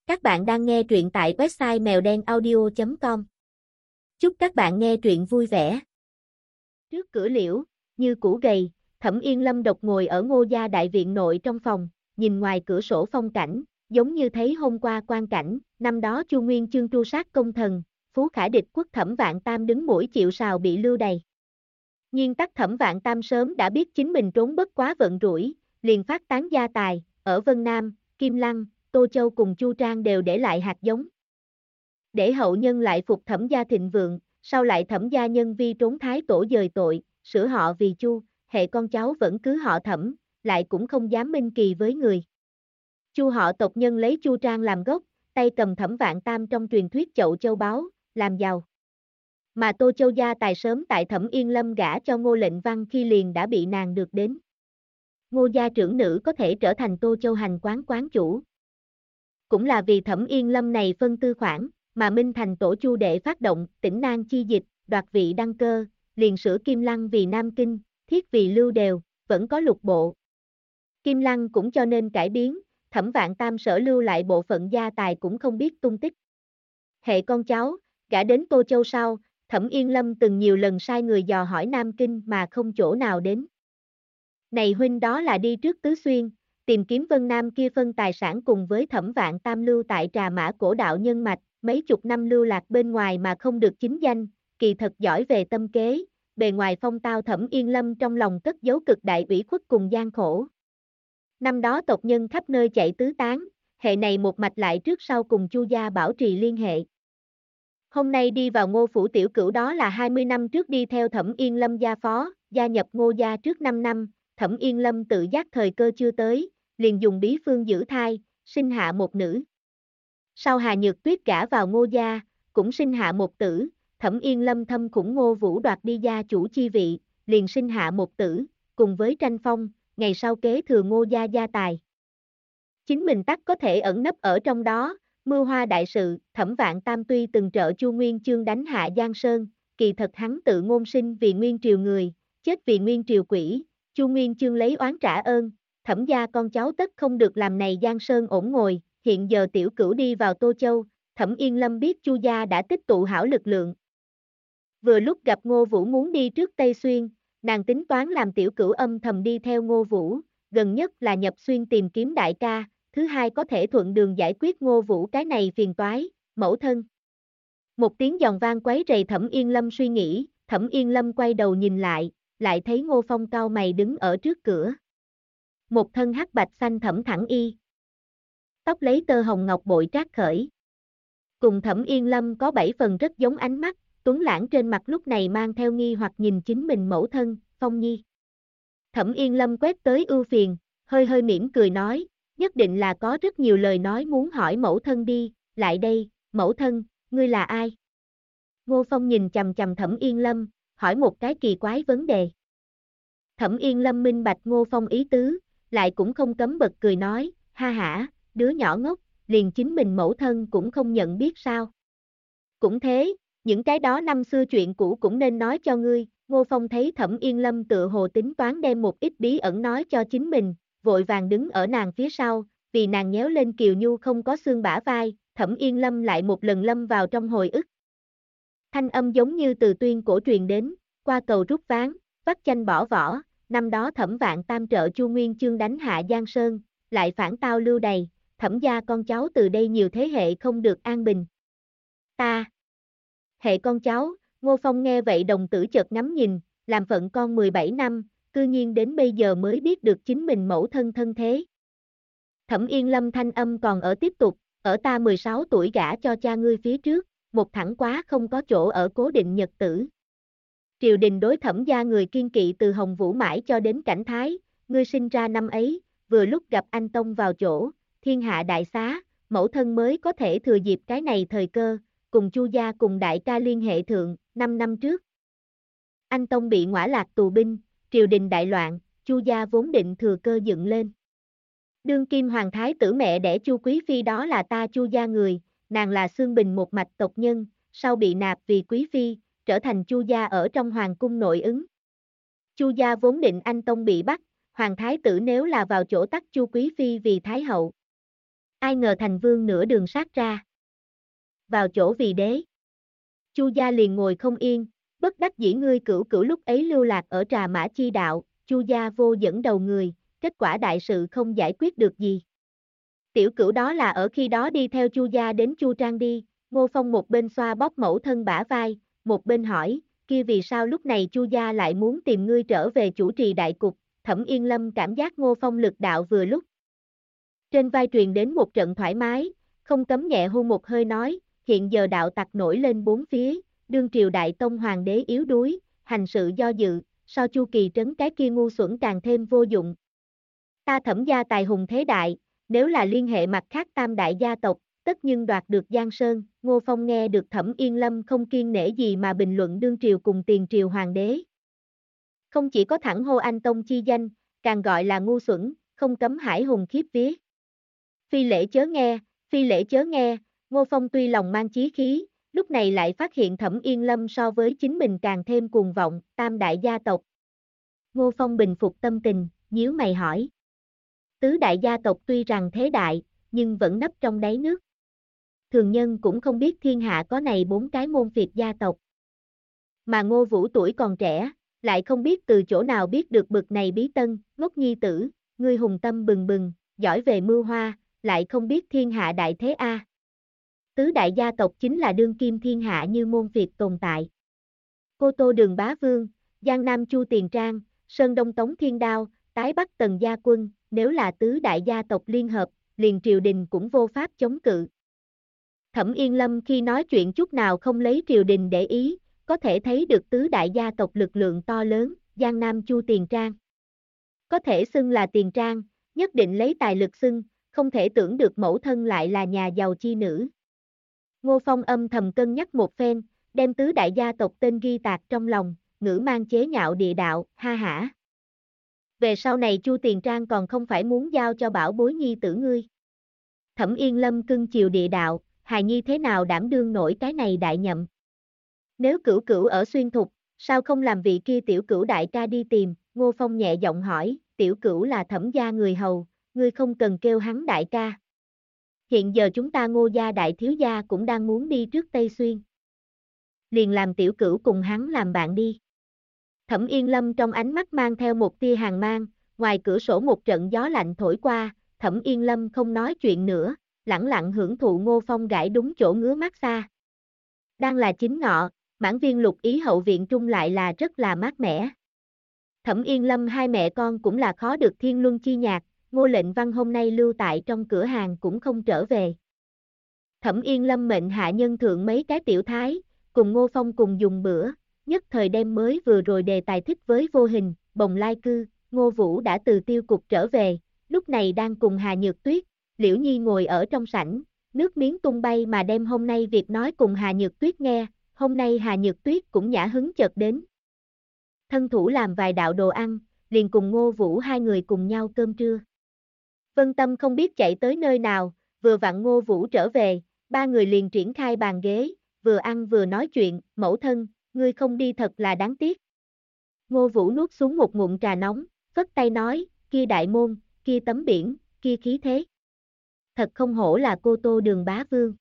Các bạn đang nghe truyện tại website mèo đen audio.com. Chúc các bạn nghe truyện vui vẻ. Trước cửa liễu, như củ gầy, Thẩm Yên Lâm độc ngồi ở Ngô gia đại viện nội trong phòng, nhìn ngoài cửa sổ phong cảnh, giống như thấy hôm qua quang cảnh, năm đó Chu Nguyên Chương tru sát công thần, Phú Khả địch quốc Thẩm Vạn Tam đứng mũi chịu sào bị lưu đày. Nhưng tắc Thẩm Vạn Tam sớm đã biết chính mình trốn bất quá vận rủi, liền phát tán gia tài, ở Vân Nam, Kim Lăng, Tô Châu cùng Chu Trang đều để lại hạt giống. Để hậu nhân lại phục Thẩm gia thịnh vượng, sau lại Thẩm gia nhân vi trốn thái tổ dời tội, sửa họ vì Chu, hệ con cháu vẫn cứ họ Thẩm, lại cũng không dám minh kỳ với người. Chu họ tộc nhân lấy Chu Trang làm gốc, tay cầm Thẩm Vạn Tam trong truyền thuyết chậu châu báu, làm giàu. Mà Tô Châu gia tài sớm tại Thẩm Yên Lâm gả cho Ngô Lệnh Văn khi liền đã bị nàng được đến. Ngô gia trưởng nữ có thể trở thành Tô Châu hành quán chủ. Cũng là vì Thẩm Yên Lâm này phân tư khoản, mà Minh Thành tổ Chu đệ phát động, tỉnh Nan chi dịch, đoạt vị đăng cơ, liền sửa Kim Lăng vì Nam Kinh, thiết vì lưu đều, vẫn có lục bộ. Kim Lăng cũng cho nên cải biến, Thẩm Vạn Tam sở lưu lại bộ phận gia tài cũng không biết tung tích. Hệ con cháu, gả đến Tô Châu sau, Thẩm Yên Lâm từng nhiều lần sai người dò hỏi Nam Kinh mà không chỗ nào đến. Này huynh đó là đi trước Tứ Xuyên, tìm kiếm Vân Nam kia phân tài sản cùng với Thẩm Vạn Tam lưu tại Trà Mã cổ đạo nhân mạch, mấy chục năm lưu lạc bên ngoài mà không được chính danh, kỳ thật giỏi về tâm kế, bề ngoài phong tao Thẩm Yên Lâm trong lòng cất giấu cực đại ủy khuất cùng gian khổ. Năm đó tộc nhân khắp nơi chạy tứ tán, hệ này một mạch lại trước sau cùng Chu gia bảo trì liên hệ. Hôm nay đi vào Ngô phủ tiểu cửu đó là 20 năm trước đi theo Thẩm Yên Lâm gia phó, gia nhập Ngô gia trước 5 năm, Thẩm Yên Lâm tự giác thời cơ chưa tới, liền dùng bí phương giữ thai, sinh hạ một nữ. Sau Hà Nhược Tuyết gả vào Ngô gia, cũng sinh hạ một tử, Thẩm Yên Lâm thâm khủng Ngô Vũ đoạt đi gia chủ chi vị, liền sinh hạ một tử, cùng với Tranh Phong, ngày sau kế thừa Ngô gia gia tài. Chính mình tắc có thể ẩn nấp ở trong đó, mưu hoa đại sự, Thẩm Vạn Tam tuy từng trợ Chu Nguyên Chương đánh hạ Giang Sơn, kỳ thật hắn tự ngôn sinh vì Nguyên Triều người, chết vì Nguyên Triều quỷ, Chu Nguyên Chương lấy oán trả ơn, Thẩm gia con cháu tất không được làm này Giang Sơn ổn ngồi, hiện giờ tiểu cửu đi vào Tô Châu, Thẩm Yên Lâm biết Chu gia đã tích tụ hảo lực lượng. Vừa lúc gặp Ngô Vũ muốn đi trước Tây Xuyên, nàng tính toán làm tiểu cửu âm thầm đi theo Ngô Vũ, gần nhất là nhập xuyên tìm kiếm đại ca, thứ hai có thể thuận đường giải quyết Ngô Vũ cái này phiền toái, mẫu thân. Một tiếng giòn vang quấy rầy Thẩm Yên Lâm suy nghĩ, Thẩm Yên Lâm quay đầu nhìn lại thấy Ngô Phong cau mày đứng ở trước cửa. Một thân hắc bạch xanh thẩm thẳng y. Tóc lấy tơ hồng ngọc bội trát khởi. Cùng Thẩm Yên Lâm có 7 phần rất giống ánh mắt, tuấn lãng trên mặt lúc này mang theo nghi hoặc nhìn chính mình mẫu thân, Phong Nhi. Thẩm Yên Lâm quét tới ưu phiền, hơi mỉm cười nói, nhất định là có rất nhiều lời nói muốn hỏi mẫu thân đi, lại đây, mẫu thân, ngươi là ai? Ngô Phong nhìn chằm chằm Thẩm Yên Lâm, hỏi một cái kỳ quái vấn đề. Thẩm Yên Lâm minh bạch Ngô Phong ý tứ, lại cũng không cấm bật cười nói, ha hả, đứa nhỏ ngốc, liền chính mình mẫu thân cũng không nhận biết sao. Cũng thế, những cái đó năm xưa chuyện cũ cũng nên nói cho ngươi, Ngô Phong thấy Thẩm Yên Lâm tự hồ tính toán đem một ít bí ẩn nói cho chính mình, vội vàng đứng ở nàng phía sau, vì nàng nhéo lên Kiều Nhu không có xương bả vai, Thẩm Yên Lâm lại một lần lâm vào trong hồi ức. Thanh âm giống như từ tuyên cổ truyền đến, qua cầu rút ván, vắt chanh bỏ vỏ, năm đó Thẩm Vạn Tam trợ Chu Nguyên Chương đánh hạ Giang Sơn, lại phản tao lưu đày, Thẩm gia con cháu từ đây nhiều thế hệ không được an bình. Ta, hệ con cháu, Ngô Phong nghe vậy đồng tử chợt ngắm nhìn, làm phận con 17 năm, cư nhiên đến bây giờ mới biết được chính mình mẫu thân thân thế. Thẩm Yên Lâm thanh âm còn ở tiếp tục, ở ta 16 tuổi gả cho cha ngươi phía trước, một thẳng quá không có chỗ ở cố định nhật tử. Triều đình đối Thẩm gia người kiên kỵ từ Hồng Vũ mãi cho đến Cảnh Thái, ngươi sinh ra năm ấy, vừa lúc gặp anh Tông vào chỗ, thiên hạ đại xá, mẫu thân mới có thể thừa dịp cái này thời cơ, cùng Chu gia cùng đại ca liên hệ thượng, 5 năm trước. Anh Tông bị ngõa lạc tù binh, triều đình đại loạn, Chu gia vốn định thừa cơ dựng lên. Đương kim hoàng thái tử mẹ đẻ Chu Quý Phi đó là ta Chu gia người, nàng là xương bình một mạch tộc nhân, sau bị nạp vì Quý Phi, trở thành Chu gia ở trong hoàng cung nội ứng. Chu gia vốn định anh Tông bị bắt, hoàng thái tử nếu là vào chỗ tắt Chu Quý Phi vì Thái hậu. ai ngờ thành vương nửa đường sát ra. Vào chỗ vì đế. Chu gia liền ngồi không yên, bất đắc dĩ ngươi Cửu Cửu lúc ấy lưu lạc ở Trà Mã Chi đạo, Chu gia vô dẫn đầu người, kết quả đại sự không giải quyết được gì. Tiểu Cửu đó là ở khi đó đi theo Chu gia đến Chu Trang đi, Ngô Phong một bên xoa bóp mẫu thân bả vai, một bên hỏi, kia vì sao lúc này Chu gia lại muốn tìm ngươi trở về chủ trì đại cục, Thẩm Yên Lâm cảm giác Ngô Phong lực đạo vừa lúc. Trên vai truyền đến một trận thoải mái, không cấm nhẹ hôn một hơi nói, hiện giờ đạo tặc nổi lên bốn phía, đương triều đại tông hoàng đế yếu đuối, hành sự do dự, so Chu Kỳ Trấn cái kia ngu xuẩn càng thêm vô dụng. Ta Thẩm gia tài hùng thế đại, nếu là liên hệ mặt khác tam đại gia tộc, tất nhưng đoạt được Giang Sơn. Ngô Phong nghe được Thẩm Yên Lâm không kiêng nể gì mà bình luận đương triều cùng tiền triều hoàng đế. Không chỉ có thẳng hô anh tông chi danh, càng gọi là ngu xuẩn, không cấm hải hùng khiếp vía. Phi lễ chớ nghe, phi lễ chớ nghe, Ngô Phong tuy lòng mang chí khí, lúc này lại phát hiện Thẩm Yên Lâm so với chính mình càng thêm cuồng vọng, tam đại gia tộc. Ngô Phong bình phục tâm tình, nhíu mày hỏi. Tứ đại gia tộc tuy rằng thế đại, nhưng vẫn nấp trong đáy nước. Thường nhân cũng không biết thiên hạ có này 4 cái môn phiệt gia tộc. Mà Ngô Vũ tuổi còn trẻ, lại không biết từ chỗ nào biết được bực này bí tân, ngốc nhi tử, ngươi hùng tâm bừng bừng, giỏi về mưu hoa, lại không biết thiên hạ đại thế a. Tứ đại gia tộc chính là đương kim thiên hạ như môn phiệt tồn tại. Cô Tô Đường Bá Vương, Giang Nam Chu Tiền Trang, Sơn Đông Tống Thiên Đao, Tái Bắc Tần Gia Quân, nếu là tứ đại gia tộc liên hợp, liền triều đình cũng vô pháp chống cự. Thẩm Yên Lâm khi nói chuyện chút nào không lấy triều đình để ý, có thể thấy được tứ đại gia tộc lực lượng to lớn, Giang Nam Chu Tiền Trang. Có thể xưng là Tiền Trang, nhất định lấy tài lực xưng, không thể tưởng được mẫu thân lại là nhà giàu chi nữ. Ngô Phong âm thầm cân nhắc một phen, đem tứ đại gia tộc tên ghi tạc trong lòng, ngữ mang chế nhạo địa đạo, ha hả. Về sau này Chu Tiền Trang còn không phải muốn giao cho bảo bối nhi tử ngươi. Thẩm Yên Lâm cưng chiều địa đạo, hài nhi thế nào đảm đương nổi cái này đại nhậm. Nếu Cửu Cửu ở Xuyên Thục, sao không làm vị kia tiểu Cửu đại ca đi tìm, Ngô Phong nhẹ giọng hỏi, tiểu Cửu là Thẩm gia người hầu, ngươi không cần kêu hắn đại ca. Hiện giờ chúng ta Ngô gia đại thiếu gia cũng đang muốn đi trước Tây Xuyên. Liền làm tiểu Cửu cùng hắn làm bạn đi. Thẩm Yên Lâm trong ánh mắt mang theo một tia hàn mang, ngoài cửa sổ một trận gió lạnh thổi qua, Thẩm Yên Lâm không nói chuyện nữa, lẳng lặng hưởng thụ Ngô Phong gãi đúng chỗ ngứa mắt xa. Đang là chính ngọ, mãn viên lục ý hậu viện trung lại là rất là mát mẻ. Thẩm Yên Lâm hai mẹ con cũng là khó được thiên luân chi nhạc, Ngô Lệnh Văn hôm nay lưu tại trong cửa hàng cũng không trở về. Thẩm Yên Lâm mệnh hạ nhân thượng mấy cái tiểu thái, cùng Ngô Phong cùng dùng bữa, nhất thời đem mới vừa rồi đề tài thích với vô hình, bồng lai cư, Ngô Vũ đã từ tiêu cục trở về, lúc này đang cùng Hà Nhược Tuyết, Liễu Nhi ngồi ở trong sảnh, nước miếng tung bay mà đem hôm nay việc nói cùng Hà Nhược Tuyết nghe, hôm nay Hà Nhược Tuyết cũng nhã hứng chợt đến. Thân thủ làm vài đạo đồ ăn, liền cùng Ngô Vũ hai người cùng nhau cơm trưa. Vân Tâm không biết chạy tới nơi nào, vừa vặn Ngô Vũ trở về, ba người liền triển khai bàn ghế, vừa ăn vừa nói chuyện, mẫu thân, ngươi không đi thật là đáng tiếc. Ngô Vũ nuốt xuống một ngụm trà nóng, phất tay nói, kia đại môn, kia tấm biển, kia khí thế. Thật không hổ là cô Tô Đường Bá Vương.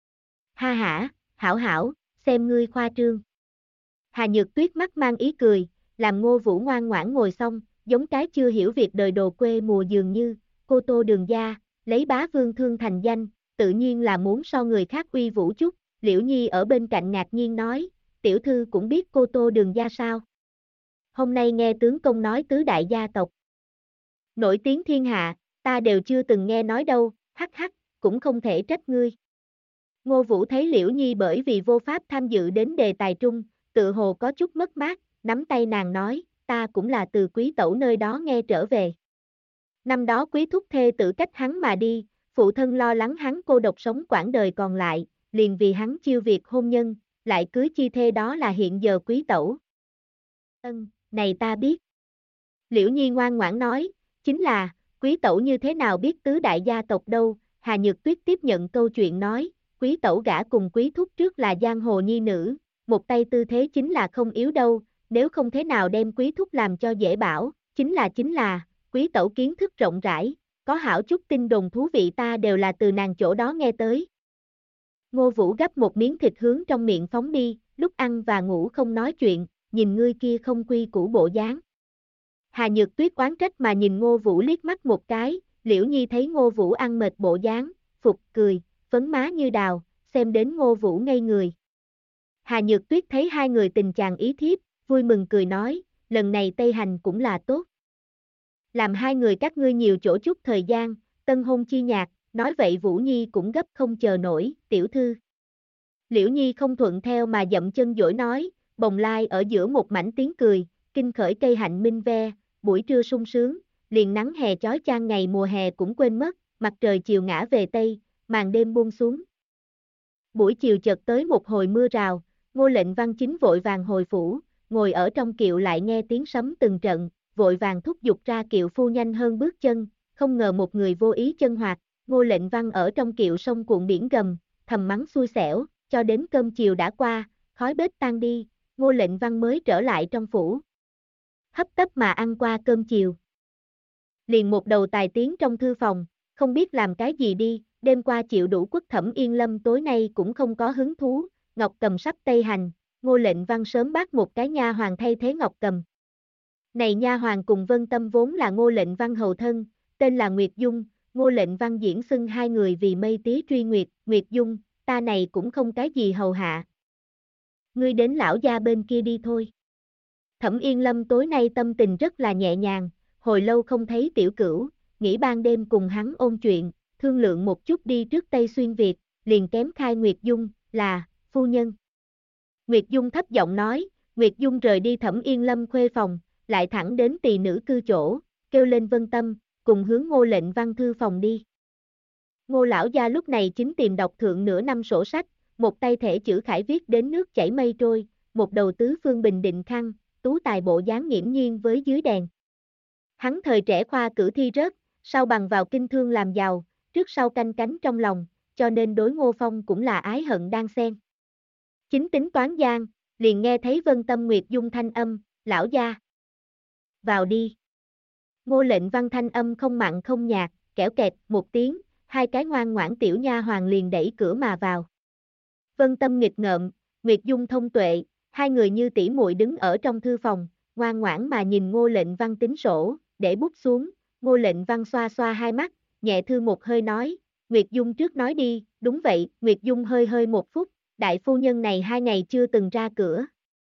Ha hả, hảo hảo, xem ngươi khoa trương. Hà Nhược Tuyết mắt mang ý cười, làm Ngô Vũ ngoan ngoãn ngồi xong, giống cái chưa hiểu việc đời đồ quê mùa dường như, cô Tô Đường gia, lấy bá vương thương thành danh, tự nhiên là muốn so người khác uy vũ chút, Liễu Nhi ở bên cạnh ngạc nhiên nói, tiểu thư cũng biết cô Tô Đường gia sao. Hôm nay nghe tướng công nói tứ đại gia tộc. Nổi tiếng thiên hạ, ta đều chưa từng nghe nói đâu, hắc hắc, cũng không thể trách ngươi. Ngô Vũ thấy Liễu Nhi bởi vì vô pháp tham dự đến đề tài trung, tự hồ có chút mất mát, nắm tay nàng nói, ta cũng là từ quý tẩu nơi đó nghe trở về. Năm đó quý thúc thê tự cách hắn mà đi, phụ thân lo lắng hắn cô độc sống quãng đời còn lại, liền vì hắn chiêu việc hôn nhân, lại cưới chi thê đó là hiện giờ quý tẩu. Này ta biết. Liễu Nhi ngoan ngoãn nói, chính là, quý tẩu như thế nào biết tứ đại gia tộc đâu, Hà Nhược Tuyết tiếp nhận câu chuyện nói, quý tẩu gả cùng quý thúc trước là giang hồ nhi nữ, một tay tư thế chính là không yếu đâu, nếu không thế nào đem quý thúc làm cho dễ bảo, chính là, quý tẩu kiến thức rộng rãi, có hảo chút tin đồn thú vị ta đều là từ nàng chỗ đó nghe tới. Ngô Vũ gắp một miếng thịt hướng trong miệng phóng đi, lúc ăn và ngủ không nói chuyện, nhìn ngươi kia không quy củ bộ dáng. Hà Nhược Tuyết oán trách mà nhìn Ngô Vũ liếc mắt một cái, Liễu Nhi thấy Ngô Vũ ăn mệt bộ dáng, phục cười, phấn má như đào, xem đến Ngô Vũ ngây người. Hà Nhược Tuyết thấy hai người tình chàng ý thiếp, vui mừng cười nói, lần này Tây Hành cũng là tốt. Làm hai người các ngươi nhiều chỗ chút thời gian, tân hôn chi nhạc, nói vậy Vũ Nhi cũng gấp không chờ nổi, tiểu thư. Liễu Nhi không thuận theo mà dậm chân dỗi nói, bồng lai ở giữa một mảnh tiếng cười, kinh khởi cây hạnh minh ve, buổi trưa sung sướng, liền nắng hè chói chang ngày mùa hè cũng quên mất, mặt trời chiều ngã về Tây, màn đêm buông xuống. Buổi chiều chợt tới một hồi mưa rào, Ngô Lệnh Văn Chính vội vàng hồi phủ, ngồi ở trong kiệu lại nghe tiếng sấm từng trận, vội vàng thúc giục ra kiệu phu nhanh hơn bước chân, không ngờ một người vô ý chân hoạt, Ngô Lệnh Văn ở trong kiệu sông cuộn biển gầm, thầm mắng xui xẻo, cho đến cơm chiều đã qua, khói bếp tan đi, Ngô Lệnh Văn mới trở lại trong phủ. Hấp tấp mà ăn qua cơm chiều. Liền một đầu tài tiến trong thư phòng, không biết làm cái gì đi, đêm qua chịu đủ quất Thẩm Yên Lâm tối nay cũng không có hứng thú, Ngọc Cầm sắp Tây hành, Ngô Lệnh Văn sớm bắt một cái nha hoàn thay thế Ngọc Cầm. Này nha hoàn cùng Vân Tâm vốn là Ngô Lệnh Văn hầu thân, tên là Nguyệt Dung, Ngô Lệnh Văn diễn xưng hai người vì mây tía truy Nguyệt, Nguyệt Dung, ta này cũng không cái gì hầu hạ. Ngươi đến lão gia bên kia đi thôi. Thẩm Yên Lâm tối nay tâm tình rất là nhẹ nhàng, hồi lâu không thấy tiểu cửu, nghĩ ban đêm cùng hắn ôn chuyện, thương lượng một chút đi trước Tây xuyên Việt, liền kém khai Nguyệt Dung, là, phu nhân. Nguyệt Dung thấp giọng nói, Nguyệt Dung rời đi Thẩm Yên Lâm khuê phòng, lại thẳng đến tỳ nữ cư chỗ, kêu lên Vân Tâm, cùng hướng Ngô Lệnh Văn thư phòng đi. Ngô lão gia lúc này chính tìm đọc thượng nửa năm sổ sách, một tay thể chữ khải viết đến nước chảy mây trôi, một đầu tứ phương bình định khăn, tú tài bộ dáng nghiễm nhiên với dưới đèn. Hắn thời trẻ khoa cử thi rớt, sau bằng vào kinh thương làm giàu, trước sau canh cánh trong lòng, cho nên đối Ngô Phong cũng là ái hận đang xen. Chính tính toán gian, liền nghe thấy Vân Tâm Nguyệt Dung thanh âm, lão gia. Vào đi. Ngô Lệnh Văn thanh âm không mặn không nhạt, kẽo kẹt một tiếng, hai cái ngoan ngoãn tiểu nha hoàng liền đẩy cửa mà vào. Vân Tâm nghịch ngợm, Nguyệt Dung thông tuệ, hai người như tỷ muội đứng ở trong thư phòng, ngoan ngoãn mà nhìn Ngô Lệnh Văn tính sổ, để bút xuống, Ngô Lệnh Văn xoa xoa hai mắt, nhẹ thư một hơi nói, Nguyệt Dung trước nói đi, đúng vậy, Nguyệt Dung hơi hơi một phút, đại phu nhân này 2 ngày chưa từng ra cửa.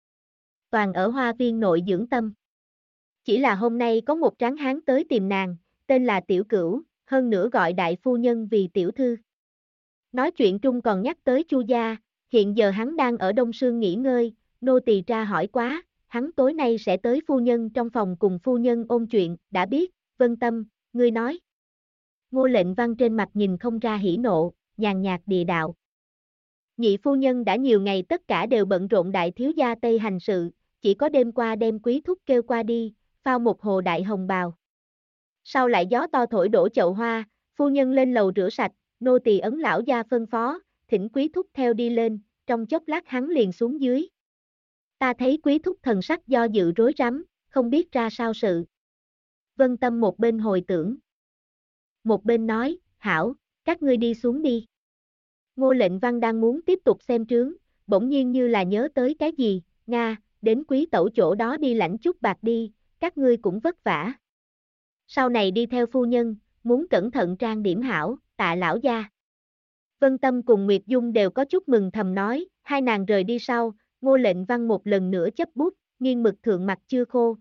Toàn ở hoa viên nội dưỡng tâm. Chỉ là hôm nay có một tráng hán tới tìm nàng, tên là Tiểu Cửu, hơn nữa gọi đại phu nhân vì tiểu thư. Nói chuyện trung còn nhắc tới Chu gia, hiện giờ hắn đang ở Đông Sương nghỉ ngơi, nô tỳ ra hỏi quá, hắn tối nay sẽ tới phu nhân trong phòng cùng phu nhân ôn chuyện, đã biết, Vân Tâm, ngươi nói. Ngô Lệnh Văn trên mặt nhìn không ra hỉ nộ, nhàn nhạt địa đạo. Nhị phu nhân đã nhiều ngày tất cả đều bận rộn đại thiếu gia Tây hành sự, chỉ có đêm qua đem quý thúc kêu qua đi, phao một hồ đại hồng bào. Sau lại gió to thổi đổ chậu hoa, phu nhân lên lầu rửa sạch, nô tỳ ấn lão gia phân phó, thỉnh quý thúc theo đi lên, trong chốc lát hắn liền xuống dưới. Ta thấy quý thúc thần sắc do dự rối rắm, không biết ra sao sự. Vân Tâm một bên hồi tưởng. Một bên nói, hảo, các ngươi đi xuống đi. Ngô Lệnh Văn đang muốn tiếp tục xem trướng, bỗng nhiên như là nhớ tới cái gì, Nga, đến quý tẩu chỗ đó đi lãnh chút bạc đi, các ngươi cũng vất vả. Sau này đi theo phu nhân, muốn cẩn thận trang điểm hảo, tạ lão gia. Vân Tâm cùng Nguyệt Dung đều có chút mừng thầm nói, hai nàng rời đi sau, Ngô Lệnh Văn một lần nữa chấp bút, nghiêng mực thượng mặt chưa khô.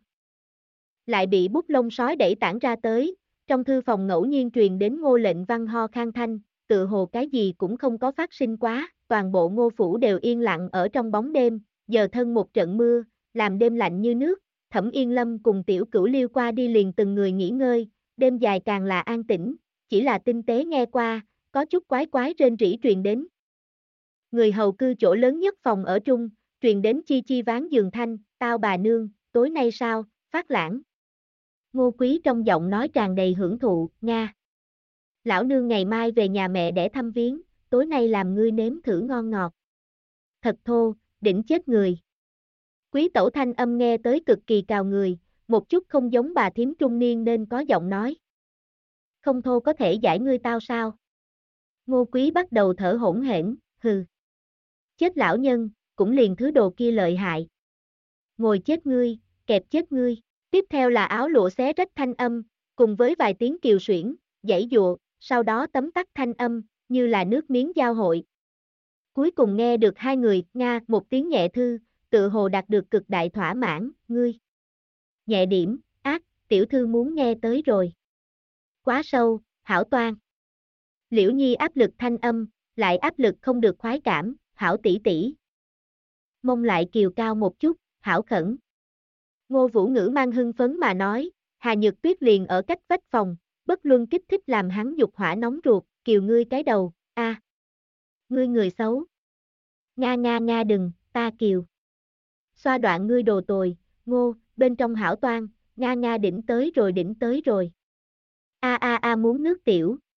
Lại bị bút lông sói đẩy tản ra tới, trong thư phòng ngẫu nhiên truyền đến Ngô Lệnh Văn ho khan thanh, tự hồ cái gì cũng không có phát sinh quá, toàn bộ Ngô phủ đều yên lặng ở trong bóng đêm, giờ thân một trận mưa, làm đêm lạnh như nước, Thẩm Yên Lâm cùng Tiểu Cửu liêu qua đi liền từng người nghỉ ngơi, đêm dài càng là an tĩnh, chỉ là tinh tế nghe qua, có chút quái quái rên rỉ truyền đến. Người hầu cư chỗ lớn nhất phòng ở trung, truyền đến chi chi ván giường thanh, tao bà nương, tối nay sao, phát lãng. Ngô Quý trong giọng nói tràn đầy hưởng thụ, Nga. Lão nương ngày mai về nhà mẹ để thăm viếng, tối nay làm ngươi nếm thử ngon ngọt. Thật thô, đỉnh chết người. Quý tẩu thanh âm nghe tới cực kỳ cào người, một chút không giống bà thím trung niên nên có giọng nói. Không thô có thể giải ngươi tao sao? Ngô Quý bắt đầu thở hổn hển, hừ. Chết lão nhân, cũng liền thứ đồ kia lợi hại. Ngồi chết ngươi, kẹp chết ngươi. Tiếp theo là áo lụa xé rách thanh âm, cùng với vài tiếng kiều xuyển, giãy giụa, sau đó tấm tắc thanh âm, như là nước miếng giao hội. Cuối cùng nghe được hai người, nga, một tiếng nhẹ thư, tự hồ đạt được cực đại thỏa mãn, ngươi. Nhẹ điểm, ác, tiểu thư muốn nghe tới rồi. Quá sâu, hảo toan. Liễu Nhi áp lực thanh âm, lại áp lực không được khoái cảm, hảo tỷ tỷ. Mông lại kiều cao một chút, hảo khẩn. Ngô Vũ Ngữ mang hưng phấn mà nói, Hà Nhược Tuyết liền ở cách vách phòng, bất luân kích thích làm hắn dục hỏa nóng ruột, kiều ngươi cái đầu, a, ngươi người xấu. Nga nga nga đừng, ta kiều. Xoa đoạn ngươi đồ tồi, Ngô, bên trong hảo toan, nga nga đỉnh tới rồi. A a a muốn nước tiểu,